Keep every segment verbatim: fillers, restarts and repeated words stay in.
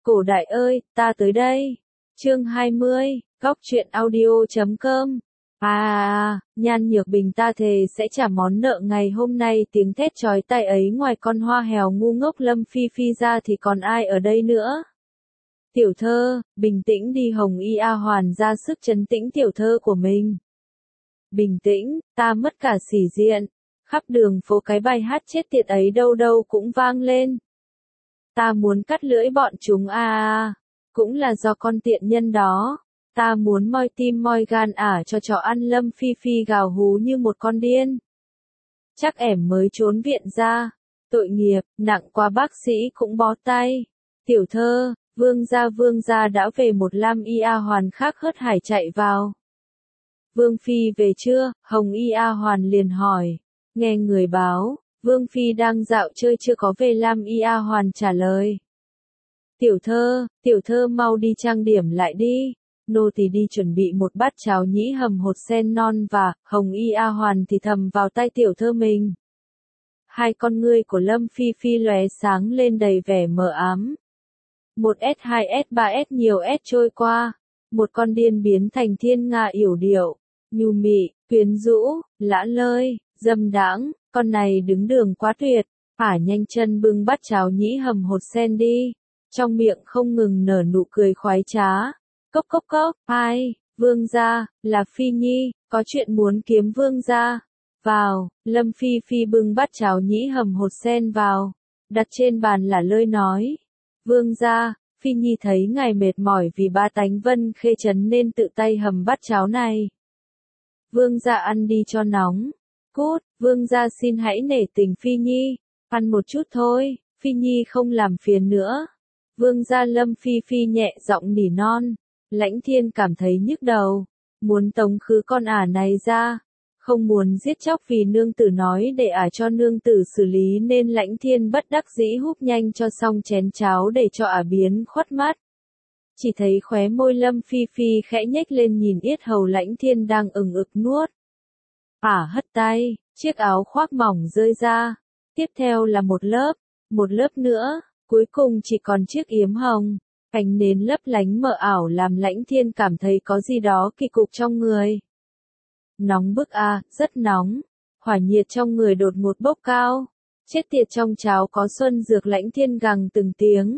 Cổ đại ơi, ta tới đây. Chương hai mươi, góc truyện audio chấm com. À, Nhan Nhược Bình ta thề sẽ trả món nợ ngày hôm nay, tiếng thét chói tai ấy ngoài con hoa hèo ngu ngốc Lâm Phi Phi ra thì còn ai ở đây nữa. Tiểu thơ, bình tĩnh đi. Hồng Y A Hoàn ra sức trấn tĩnh tiểu thơ của mình. Bình tĩnh, ta mất cả sĩ diện. Khắp đường phố cái bài hát chết tiệt ấy đâu đâu cũng vang lên. Ta muốn cắt lưỡi bọn chúng à à, cũng là do con tiện nhân đó. Ta muốn moi tim moi gan ả cho chó ăn. Lâm Phi Phi gào hú như một con điên. Chắc ẻm mới trốn viện ra. Tội nghiệp, nặng quá bác sĩ cũng bó tay. Tiểu thơ, vương gia vương gia đã về. Một Lam Y A Hoàn khác hớt hải chạy vào. Vương Phi về chưa? Hồng Y A Hoàn liền hỏi. Nghe người báo, Vương Phi đang dạo chơi chưa có về. Lam Y A Hoàn trả lời. Tiểu thơ, tiểu thơ mau đi trang điểm lại đi. Nô tỳ đi chuẩn bị một bát cháo nhĩ hầm hột sen non. Và Hồng Y A Hoàn thì thầm vào tai tiểu thơ mình. Hai con ngươi của Lâm Phi Phi lóe sáng lên đầy vẻ mờ ám. Một S hai S ba S nhiều S trôi qua. Một con điên biến thành thiên nga yểu điệu, nhu mị, quyến rũ, lả lơi, dâm đãng. Con này đứng đường quá tuyệt. Ả nhanh chân bưng bát cháo nhĩ hầm hột sen đi. Trong miệng không ngừng nở nụ cười khoái trá. Cốc cốc cốc, ai, vương gia, là Phi Nhi, có chuyện muốn kiếm vương gia. Vào, Lâm Phi Phi bưng bát cháo nhĩ hầm hột sen vào. Đặt trên bàn là lơi nói. Vương gia, Phi Nhi thấy ngài mệt mỏi vì ba tánh Vân Khê Trấn nên tự tay hầm bát cháo này. Vương gia ăn đi cho nóng. Cút, vương gia xin hãy nể tình Phi Nhi. Ăn một chút thôi, Phi Nhi không làm phiền nữa. Vương gia. Lâm Phi Phi nhẹ giọng nỉ non. Lãnh Thiên cảm thấy nhức đầu. Muốn tống khứ con ả này ra. Không muốn giết chóc vì nương tử nói để ả cho nương tử xử lý nên Lãnh Thiên bất đắc dĩ húp nhanh cho xong chén cháo để cho ả biến khuất mắt. Chỉ thấy khóe môi Lâm Phi Phi khẽ nhếch lên nhìn yết hầu Lãnh Thiên đang ửng ực nuốt. Ả hất tay, chiếc áo khoác mỏng rơi ra. Tiếp theo là một lớp, một lớp nữa, cuối cùng chỉ còn chiếc yếm hồng. Ánh nến lấp lánh mờ ảo làm Lãnh Thiên cảm thấy có gì đó kỳ cục trong người. Nóng bức à, rất nóng. Hỏa nhiệt trong người đột ngột bốc cao. Chết tiệt, trong cháo có xuân dược. Lãnh Thiên gằn từng tiếng.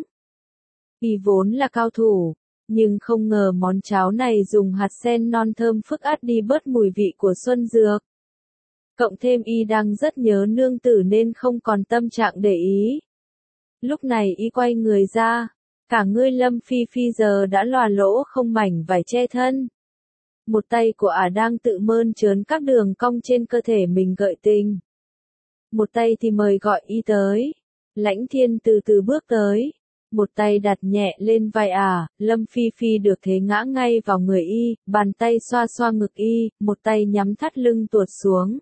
Y vốn là cao thủ, nhưng không ngờ món cháo này dùng hạt sen non thơm phức át đi bớt mùi vị của xuân dược. Cộng thêm y đang rất nhớ nương tử nên không còn tâm trạng để ý. Lúc này y quay người ra. Cả người Lâm Phi Phi giờ đã lòa lỗ không mảnh vải che thân. Một tay của ả đang tự mơn trớn các đường cong trên cơ thể mình gợi tình. Một tay thì mời gọi y tới. Lãnh Thiên từ từ bước tới. Một tay đặt nhẹ lên vai ả. Lâm Phi Phi được thế ngã ngay vào người y. Bàn tay xoa xoa ngực y. Một tay nhắm thắt lưng tuột xuống.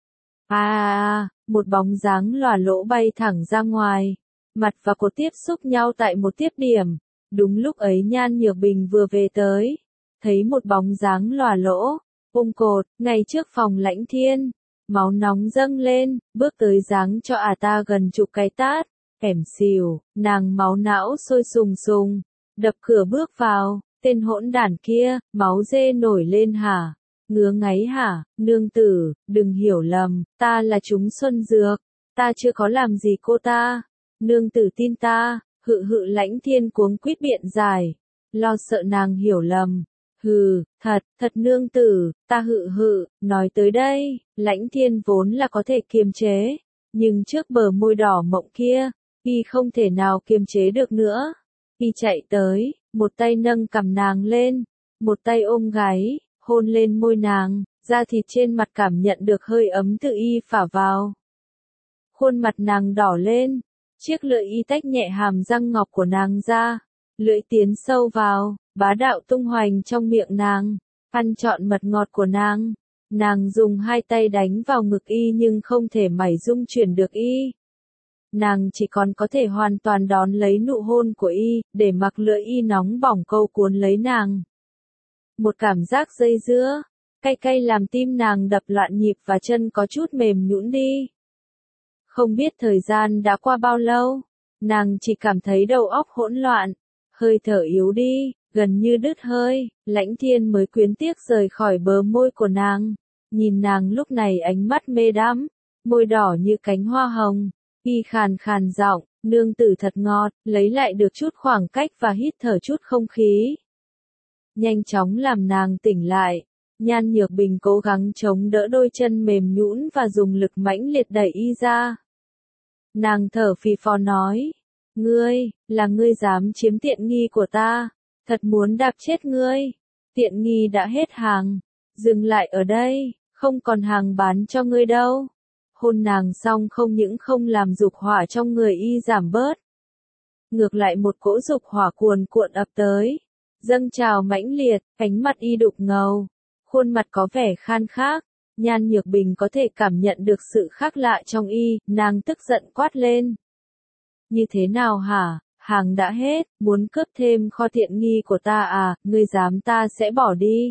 À à à, một bóng dáng lòa lỗ bay thẳng ra ngoài. Mặt và cột tiếp xúc nhau tại một tiếp điểm. Đúng lúc ấy Nhan Nhược Bình vừa về tới. Thấy một bóng dáng lòa lỗ, ôm cột, ngay trước phòng Lãnh Thiên. Máu nóng dâng lên, bước tới giáng cho ả ta gần chục cái tát. Ẻm xìu, nàng máu não sôi sùng sùng. Đập cửa bước vào, tên hỗn đản kia, máu dê nổi lên hả? Ngứa ngáy hả? Nương tử, đừng hiểu lầm, ta là chúng xuân dược. Ta chưa có làm gì cô ta. Nương tử tin ta. Hự hự. Lãnh Thiên cuống quýt biện giải. Lo sợ nàng hiểu lầm. Hừ, thật, thật nương tử, ta hự hự, nói tới đây, Lãnh Thiên vốn là có thể kiềm chế, nhưng trước bờ môi đỏ mộng kia, y không thể nào kiềm chế được nữa. Y chạy tới, một tay nâng cằm nàng lên, một tay ôm gáy, hôn lên môi nàng, da thịt trên mặt cảm nhận được hơi ấm tự y phả vào. Khuôn mặt nàng đỏ lên, chiếc lưỡi y tách nhẹ hàm răng ngọc của nàng ra, lưỡi tiến sâu vào. Bá đạo tung hoành trong miệng nàng, ăn trọn mật ngọt của nàng. Nàng dùng hai tay đánh vào ngực y nhưng không thể mảy dung chuyển được y. Nàng chỉ còn có thể hoàn toàn đón lấy nụ hôn của y, để mặc lưỡi y nóng bỏng câu cuốn lấy nàng. Một cảm giác dây dưa, cay cay làm tim nàng đập loạn nhịp và chân có chút mềm nhũn đi. Không biết thời gian đã qua bao lâu, nàng chỉ cảm thấy đầu óc hỗn loạn. hơi thở yếu đi, gần như đứt hơi, Lãnh Thiên mới quyến tiếc rời khỏi bờ môi của nàng, nhìn nàng lúc này ánh mắt mê đắm, môi đỏ như cánh hoa hồng, y khàn khàn giọng, nương tử thật ngọt, lấy lại được chút khoảng cách và hít thở chút không khí. Nhanh chóng làm nàng tỉnh lại, Nhan Nhược Bình cố gắng chống đỡ đôi chân mềm nhũn và dùng lực mãnh liệt đẩy y ra. Nàng thở phì phò nói, ngươi, là ngươi dám chiếm tiện nghi của ta, thật muốn đạp chết ngươi, tiện nghi đã hết hàng, dừng lại ở đây, không còn hàng bán cho ngươi đâu. Hôn nàng xong không những không làm dục hỏa trong người y giảm bớt, ngược lại một cỗ dục hỏa cuồn cuộn ập tới, dâng trào mãnh liệt, ánh mắt y đục ngầu, khuôn mặt có vẻ khan khác, Nhan Nhược Bình có thể cảm nhận được sự khác lạ trong y, nàng tức giận quát lên. Như thế nào hả, hàng đã hết, muốn cướp thêm kho tiện nghi của ta à, ngươi dám ta sẽ bỏ đi.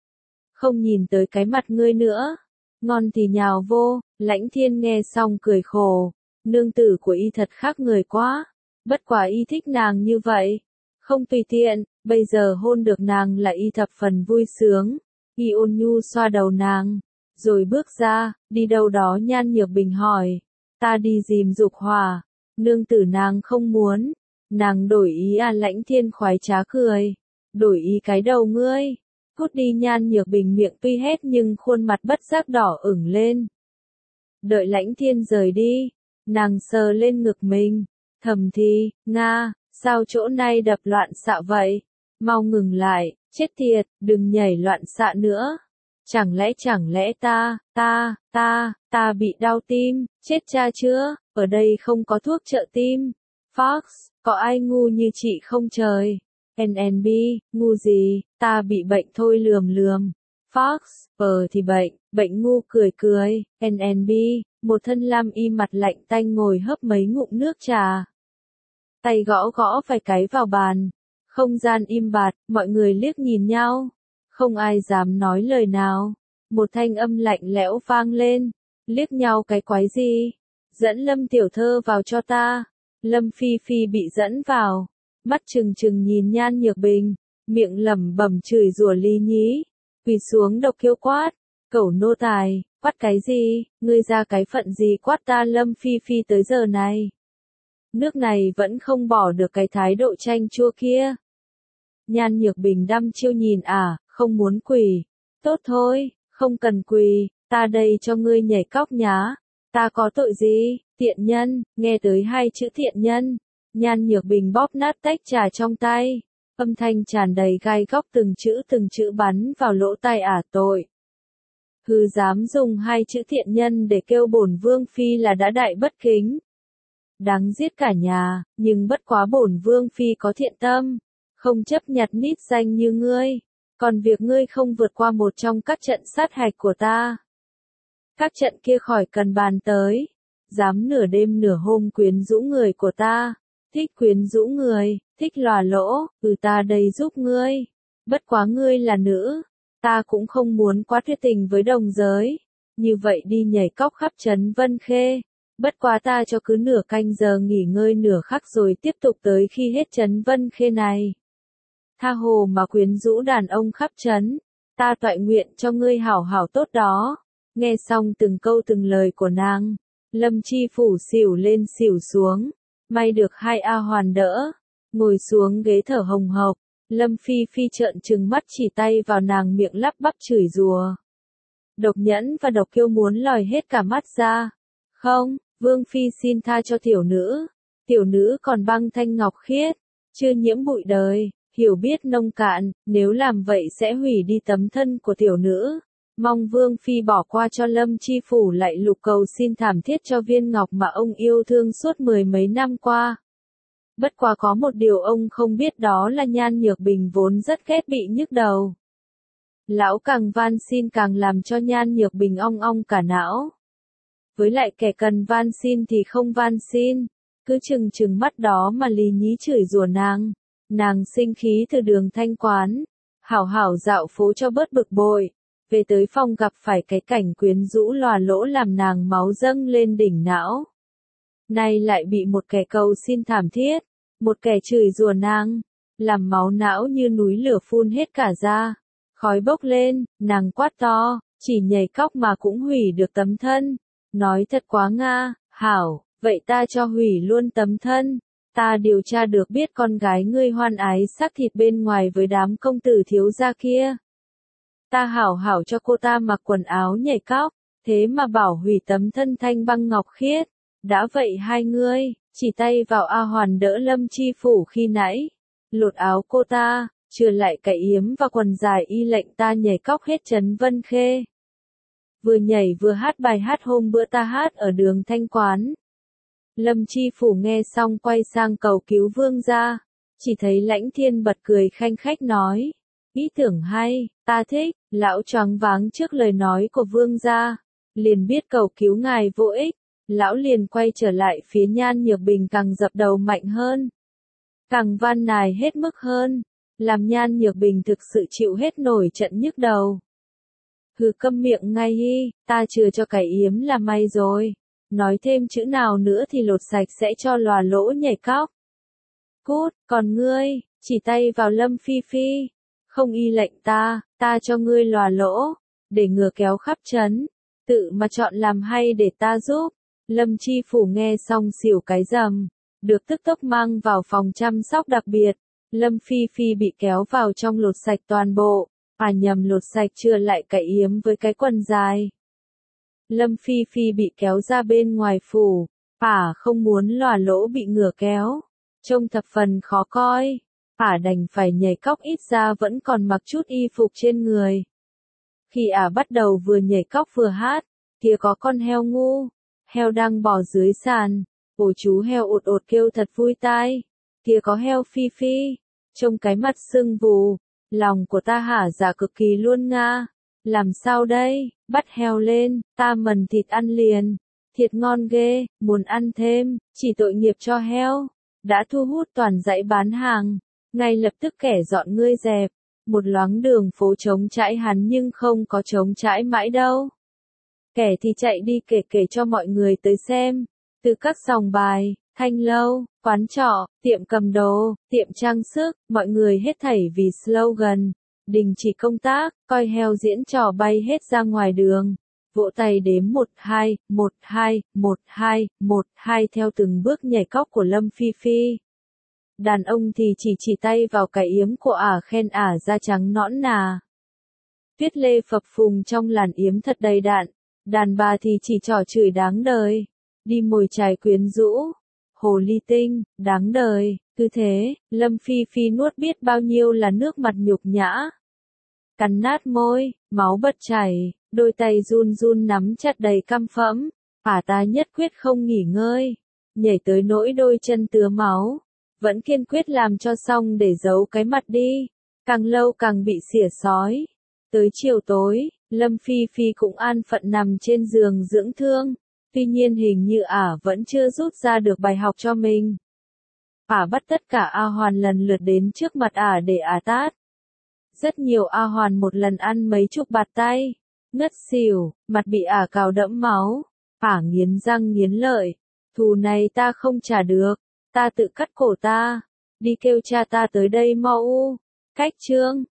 Không nhìn tới cái mặt ngươi nữa, ngon thì nhào vô, Lãnh Thiên nghe xong cười khổ, nương tử của y thật khác người quá, bất quả y thích nàng như vậy, không tùy tiện, bây giờ hôn được nàng là y thập phần vui sướng, y ôn nhu xoa đầu nàng, rồi bước ra, đi đâu đó. Nhan Nhược Bình hỏi, ta đi dìm dục hỏa, nương tử nàng không muốn, nàng đổi ý à. Lãnh Thiên khoái trá cười, đổi ý cái đầu ngươi, cút đi. Nhan Nhược Bình miệng tuy hét nhưng khuôn mặt bất giác đỏ ửng lên. Đợi Lãnh Thiên rời đi, nàng sờ lên ngực mình, thầm thì, Nga, sao chỗ này đập loạn xạ vậy, mau ngừng lại, chết tiệt, đừng nhảy loạn xạ nữa. Chẳng lẽ chẳng lẽ ta, ta, ta, ta bị đau tim, chết cha chưa, ở đây không có thuốc trợ tim. Fox, có ai ngu như chị không trời? en en bê, ngu gì, ta bị bệnh thôi lườm lườm. Fox, ờ thì bệnh, bệnh ngu cười cười. en en bê, một thân lam y mặt lạnh tanh ngồi hấp mấy ngụm nước trà. Tay gõ gõ vài cái vào bàn. Không gian im bặt, mọi người liếc nhìn nhau. Không ai dám nói lời nào. Một thanh âm lạnh lẽo vang lên. Liếc nhau cái quái gì? Dẫn Lâm tiểu thơ vào cho ta. Lâm Phi Phi bị dẫn vào. Mắt trừng trừng nhìn Nhan Nhược Bình. Miệng lẩm bẩm chửi rủa Lý Nhí. Quỳ xuống độc kêu quát. Cẩu nô tài, quát cái gì? Ngươi ra cái phận gì quát ta? Lâm Phi Phi tới giờ này. Nước này vẫn không bỏ được cái thái độ chanh chua kia. Nhan Nhược Bình đăm chiêu nhìn à, không muốn quỳ. Tốt thôi, không cần quỳ, ta đây cho ngươi nhảy cóc nhá. Ta có tội gì, tiện nhân, nghe tới hai chữ tiện nhân. Nhan Nhược Bình bóp nát tách trà trong tay. Âm thanh tràn đầy gai góc từng chữ từng chữ bắn vào lỗ tai ả tội. Hừ dám dùng hai chữ thiện nhân để kêu bổn vương phi là đã đại bất kính. Đáng giết cả nhà, nhưng bất quá bổn vương phi có thiện tâm, không chấp nhặt nít danh như ngươi, còn việc ngươi không vượt qua một trong các trận sát hạch của ta. Các trận kia khỏi cần bàn tới, dám nửa đêm nửa hôm quyến rũ người của ta, thích quyến rũ người, thích lòa lỗ, ừ ta đây giúp ngươi, bất quá ngươi là nữ, ta cũng không muốn quá tuyệt tình với đồng giới, như vậy đi nhảy cóc khắp trấn Vân Khê. Bất quá ta cho cứ nửa canh giờ nghỉ ngơi nửa khắc rồi tiếp tục tới khi hết trấn Vân Khê này. Tha hồ mà quyến rũ đàn ông khắp trấn, ta toại nguyện cho ngươi hảo hảo tốt đó. Nghe xong từng câu từng lời của nàng, Lâm Chi Phủ xỉu lên xỉu xuống, may được hai A Hoàn đỡ, ngồi xuống ghế thở hồng hộc, Lâm Phi Phi trợn trừng mắt chỉ tay vào nàng miệng lắp bắp chửi rủa. Độc nhẫn và độc kiêu muốn lòi hết cả mắt ra. Không, Vương Phi xin tha cho tiểu nữ, tiểu nữ còn băng thanh ngọc khiết, chưa nhiễm bụi đời, hiểu biết nông cạn, nếu làm vậy sẽ hủy đi tấm thân của tiểu nữ. Mong Vương Phi bỏ qua cho Lâm Chi Phủ lại lục cầu xin thảm thiết cho viên ngọc mà ông yêu thương suốt mười mấy năm qua. Bất quá có một điều ông không biết đó là Nhan Nhược Bình vốn rất ghét bị nhức đầu. Lão càng van xin càng làm cho Nhan Nhược Bình ong ong cả não. Với lại kẻ cần van xin thì không van xin, cứ chừng chừng mắt đó mà Lý Nhí chửi rủa nàng. Nàng sinh khí từ đường Thanh Quán, hảo hảo dạo phố cho bớt bực bội, về tới phòng gặp phải cái cảnh quyến rũ lòa lỗ làm nàng máu dâng lên đỉnh não. Nay lại bị một kẻ cầu xin thảm thiết, một kẻ chửi rủa nàng, làm máu não như núi lửa phun hết cả ra. Khói bốc lên, nàng quát to, chỉ nhảy cóc mà cũng hủy được tấm thân. Nói thật quá nga, hảo, vậy ta cho hủy luôn tấm thân. Ta điều tra được biết con gái ngươi hoan ái xác thịt bên ngoài với đám công tử thiếu gia kia. Ta hảo hảo cho cô ta mặc quần áo nhảy cóc, thế mà bảo hủy tấm thân thanh băng ngọc khiết. Đã vậy hai ngươi, chỉ tay vào A Hoàn đỡ Lâm Chi Phủ khi nãy. Lột áo cô ta, chừa lại cái yếm và quần dài y lệnh ta nhảy cóc hết trấn Vân Khê. Vừa nhảy vừa hát bài hát hôm bữa ta hát ở đường Thanh Quán. Lâm Chi Phủ nghe xong quay sang cầu cứu vương gia, chỉ thấy Lãnh Thiên bật cười khanh khách nói, ý tưởng hay, ta thích, lão choáng váng trước lời nói của vương gia, liền biết cầu cứu ngài vô ích, lão liền quay trở lại phía Nhan Nhược Bình càng dập đầu mạnh hơn, càng van nài hết mức hơn, làm Nhan Nhược Bình thực sự chịu hết nổi trận nhức đầu. Hừ câm miệng ngay hi, ta chừa cho cái yếm là may rồi. Nói thêm chữ nào nữa thì lột sạch sẽ cho lòa lỗ nhảy cóc. Cút, còn ngươi, chỉ tay vào Lâm Phi Phi. Không y lệnh ta, ta cho ngươi lòa lỗ, để ngừa kéo khắp trấn. Tự mà chọn làm hay để ta giúp. Lâm Chi Phủ nghe xong xỉu cái rầm. Được tức tốc mang vào phòng chăm sóc đặc biệt. Lâm Phi Phi bị kéo vào trong lột sạch toàn bộ. À nhầm lột sạch chưa lại cái yếm với cái quần dài. Lâm Phi Phi bị kéo ra bên ngoài phủ, ả không muốn lòa lỗ bị ngửa kéo, trông thập phần khó coi, ả đành phải nhảy cóc ít ra vẫn còn mặc chút y phục trên người. Khi ả bắt đầu vừa nhảy cóc vừa hát, kia có con heo ngu, heo đang bò dưới sàn, ồ chú heo ột ột kêu thật vui tai, kia có heo Phi Phi, trông cái mặt sưng vù, lòng của ta hả dạ cực kỳ luôn nga. Làm sao đây, bắt heo lên, ta mần thịt ăn liền, thịt ngon ghê, muốn ăn thêm, chỉ tội nghiệp cho heo, đã thu hút toàn dãy bán hàng, ngay lập tức kẻ dọn ngươi dẹp, một loáng đường phố trống trải hắn nhưng không có trống trải mãi đâu. Kẻ thì chạy đi kể kể cho mọi người tới xem, từ các sòng bài, thanh lâu, quán trọ, tiệm cầm đồ, tiệm trang sức, mọi người hết thảy vì slogan. Đình chỉ công tác, coi heo diễn trò bay hết ra ngoài đường, vỗ tay đếm một hai, một hai, một hai, một hai theo từng bước nhảy cóc của Lâm Phi Phi. Đàn ông thì chỉ chỉ tay vào cái yếm của ả khen ả da trắng nõn nà. Tuyết lê phập phùng trong làn yếm thật đầy đặn, đàn bà thì chỉ trỏ chửi đáng đời, đi mồi chài quyến rũ, hồ ly tinh, đáng đời, cứ thế, Lâm Phi Phi nuốt biết bao nhiêu là nước mặt nhục nhã. Cắn nát môi, máu bật chảy, đôi tay run run nắm chặt đầy căm phẫn, ả ta nhất quyết không nghỉ ngơi, nhảy tới nỗi đôi chân tứa máu, vẫn kiên quyết làm cho xong để giấu cái mặt đi, càng lâu càng bị xỉa xói. Tới chiều tối, Lâm Phi Phi cũng an phận nằm trên giường dưỡng thương, tuy nhiên hình như ả vẫn chưa rút ra được bài học cho mình. Ả bắt tất cả A Hoàn lần lượt đến trước mặt ả để ả tát. Rất nhiều A Hoàn một lần ăn mấy chục bạt tay, ngất xỉu, mặt bị ả cào đẫm máu, ả nghiến răng nghiến lợi, thù này ta không trả được, ta tự cắt cổ ta, đi kêu cha ta tới đây mau u, cách chương.